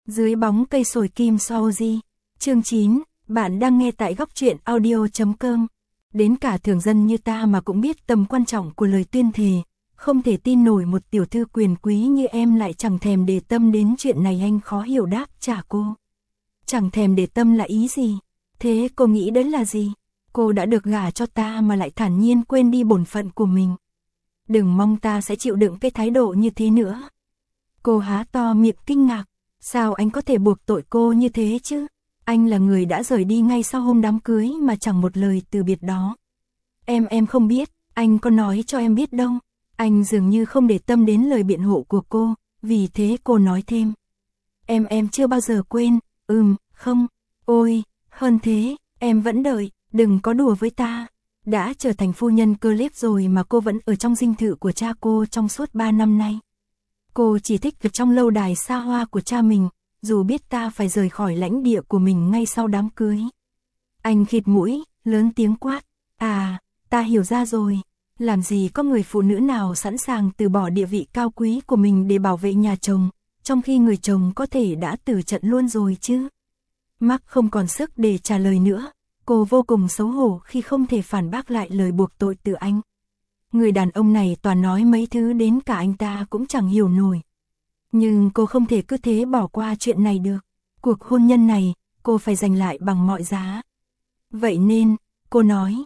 Dưới bóng cây sồi kim Saoji. Chương 9, bạn đang nghe tại góc truyện audio.com. Đến cả thường dân như ta mà cũng biết tầm quan trọng của lời tuyên thề. Không thể tin nổi một tiểu thư quyền quý như em lại chẳng thèm để tâm đến chuyện này, anh khó hiểu đáp trả cô. Chẳng thèm để tâm là ý gì? Thế cô nghĩ đấy là gì? Cô đã được gả cho ta mà lại thản nhiên quên đi bổn phận của mình. Đừng mong ta sẽ chịu đựng cái thái độ như thế nữa. Cô há to miệng kinh ngạc. Sao anh có thể buộc tội cô như thế chứ? Anh là người đã rời đi ngay sau hôm đám cưới mà chẳng một lời từ biệt đó. Em không biết, anh có nói cho em biết đâu. Anh dường như không để tâm đến lời biện hộ của cô, vì thế cô nói thêm. Em chưa bao giờ quên, không, ôi, hơn thế, em vẫn đợi, đừng có đùa với ta. Đã trở thành phu nhân Cliff rồi mà cô vẫn ở trong dinh thự của cha cô trong suốt 3 năm nay. Cô chỉ thích việc trong lâu đài xa hoa của cha mình, dù biết ta phải rời khỏi lãnh địa của mình ngay sau đám cưới. Anh khịt mũi, lớn tiếng quát. À, ta hiểu ra rồi. Làm gì có người phụ nữ nào sẵn sàng từ bỏ địa vị cao quý của mình để bảo vệ nhà chồng, trong khi người chồng có thể đã từ trận luôn rồi chứ. Mark không còn sức để trả lời nữa. Cô vô cùng xấu hổ khi không thể phản bác lại lời buộc tội từ anh. Người đàn ông này toàn nói mấy thứ đến cả anh ta cũng chẳng hiểu nổi. Nhưng cô không thể cứ thế bỏ qua chuyện này được. Cuộc hôn nhân này, cô phải giành lại bằng mọi giá. Vậy nên, cô nói,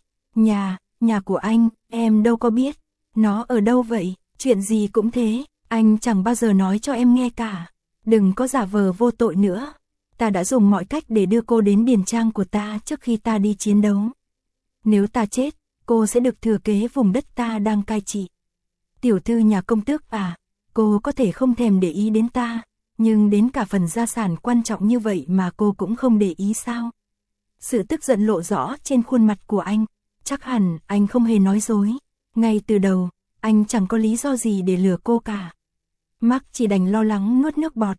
nhà của anh, em đâu có biết. Nó ở đâu vậy? Chuyện gì cũng thế, anh chẳng bao giờ nói cho em nghe cả. Đừng có giả vờ vô tội nữa. Ta đã dùng mọi cách để đưa cô đến điền trang của ta trước khi ta đi chiến đấu. Nếu ta chết, cô sẽ được thừa kế vùng đất ta đang cai trị. Tiểu thư nhà công tước à, cô có thể không thèm để ý đến ta, nhưng đến cả phần gia sản quan trọng như vậy mà cô cũng không để ý sao? Sự tức giận lộ rõ trên khuôn mặt của anh, chắc hẳn anh không hề nói dối. Ngay từ đầu, anh chẳng có lý do gì để lừa cô cả. Mark chỉ đành lo lắng nuốt nước bọt.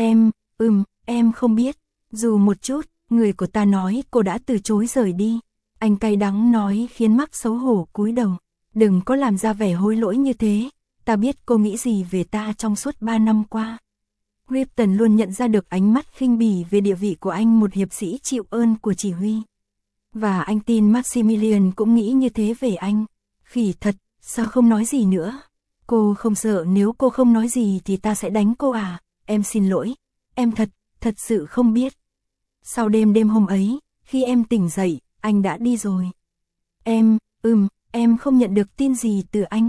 Em không biết. Dù một chút, người của ta nói cô đã từ chối rời đi. Anh cay đắng nói khiến Mark xấu hổ cúi đầu. Đừng có làm ra vẻ hối lỗi như thế. Ta biết cô nghĩ gì về ta trong suốt 3 năm qua. Ripton luôn nhận ra được ánh mắt khinh bỉ về địa vị của anh, một hiệp sĩ chịu ơn của chỉ huy. Và anh tin Maximilian cũng nghĩ như thế về anh. Khỉ thật, sao không nói gì nữa? Cô không sợ nếu cô không nói gì thì ta sẽ đánh cô à? Em xin lỗi, em thật sự không biết. Sau đêm hôm ấy, khi em tỉnh dậy, anh đã đi rồi. Em không nhận được tin gì từ anh.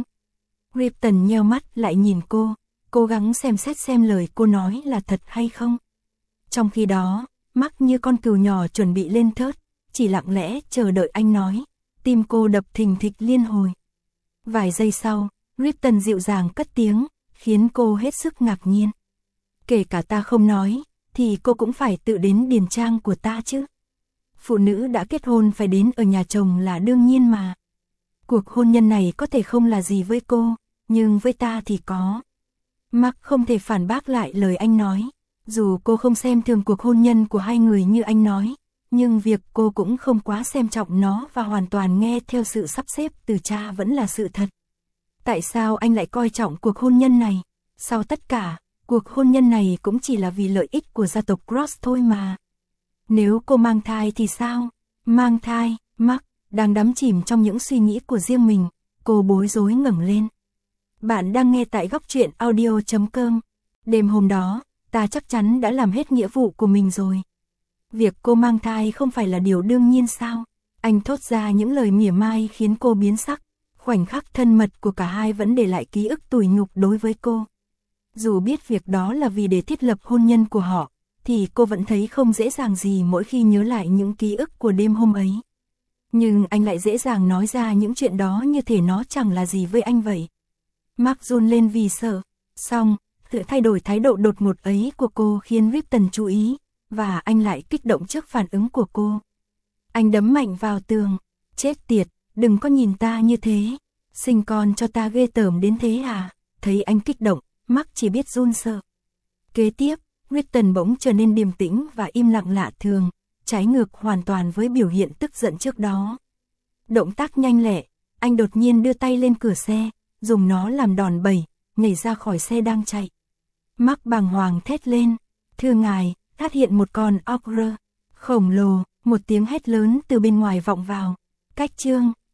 Ripton nheo mắt lại nhìn cô, cố gắng xem xét xem lời cô nói là thật hay không. Trong khi đó, Mark như con cừu nhỏ chuẩn bị lên thớt, chỉ lặng lẽ chờ đợi anh nói. Tim cô đập thình thịch liên hồi. Vài giây sau, Ripton dịu dàng cất tiếng, khiến cô hết sức ngạc nhiên. Kể cả ta không nói, thì cô cũng phải tự đến điền trang của ta chứ. Phụ nữ đã kết hôn phải đến ở nhà chồng là đương nhiên mà. Cuộc hôn nhân này có thể không là gì với cô, nhưng với ta thì có. Mark không thể phản bác lại lời anh nói. Dù cô không xem thường cuộc hôn nhân của hai người như anh nói, nhưng việc cô cũng không quá xem trọng nó và hoàn toàn nghe theo sự sắp xếp từ cha vẫn là sự thật. Tại sao anh lại coi trọng cuộc hôn nhân này? Sau tất cả, cuộc hôn nhân này cũng chỉ là vì lợi ích của gia tộc Cross thôi mà. Nếu cô mang thai thì sao? Mang thai, Mark đang đắm chìm trong những suy nghĩ của riêng mình, cô bối rối ngẩng lên. Bạn đang nghe tại góc truyện audio.com. Đêm hôm đó, ta chắc chắn đã làm hết nghĩa vụ của mình rồi. Việc cô mang thai không phải là điều đương nhiên sao? Anh thốt ra những lời mỉa mai khiến cô biến sắc. Khoảnh khắc thân mật của cả hai vẫn để lại ký ức tủi nhục đối với cô. Dù biết việc đó là vì để thiết lập hôn nhân của họ, thì cô vẫn thấy không dễ dàng gì mỗi khi nhớ lại những ký ức của đêm hôm ấy. Nhưng anh lại dễ dàng nói ra những chuyện đó như thể nó chẳng là gì với anh vậy. Mark run lên vì sợ. Xong, sự thay đổi thái độ đột ngột ấy của cô khiến Ripton chú ý, và anh lại kích động trước phản ứng của cô. Anh đấm mạnh vào tường. Chết tiệt, đừng có nhìn ta như thế. Sinh con cho ta ghê tởm đến thế à? Thấy anh kích động, Mark chỉ biết run sợ. Kế tiếp, Ripton bỗng trở nên điềm tĩnh và im lặng lạ thường, trái ngược hoàn toàn với biểu hiện tức giận trước đó. Động tác nhanh lẹ, anh đột nhiên đưa tay lên cửa xe, dùng nó làm đòn bẩy, nhảy ra khỏi xe đang chạy. Mark bàng hoàng thét lên. Thưa ngài, phát hiện một con ogre khổng lồ, một tiếng hét lớn từ bên ngoài vọng vào. Cách chương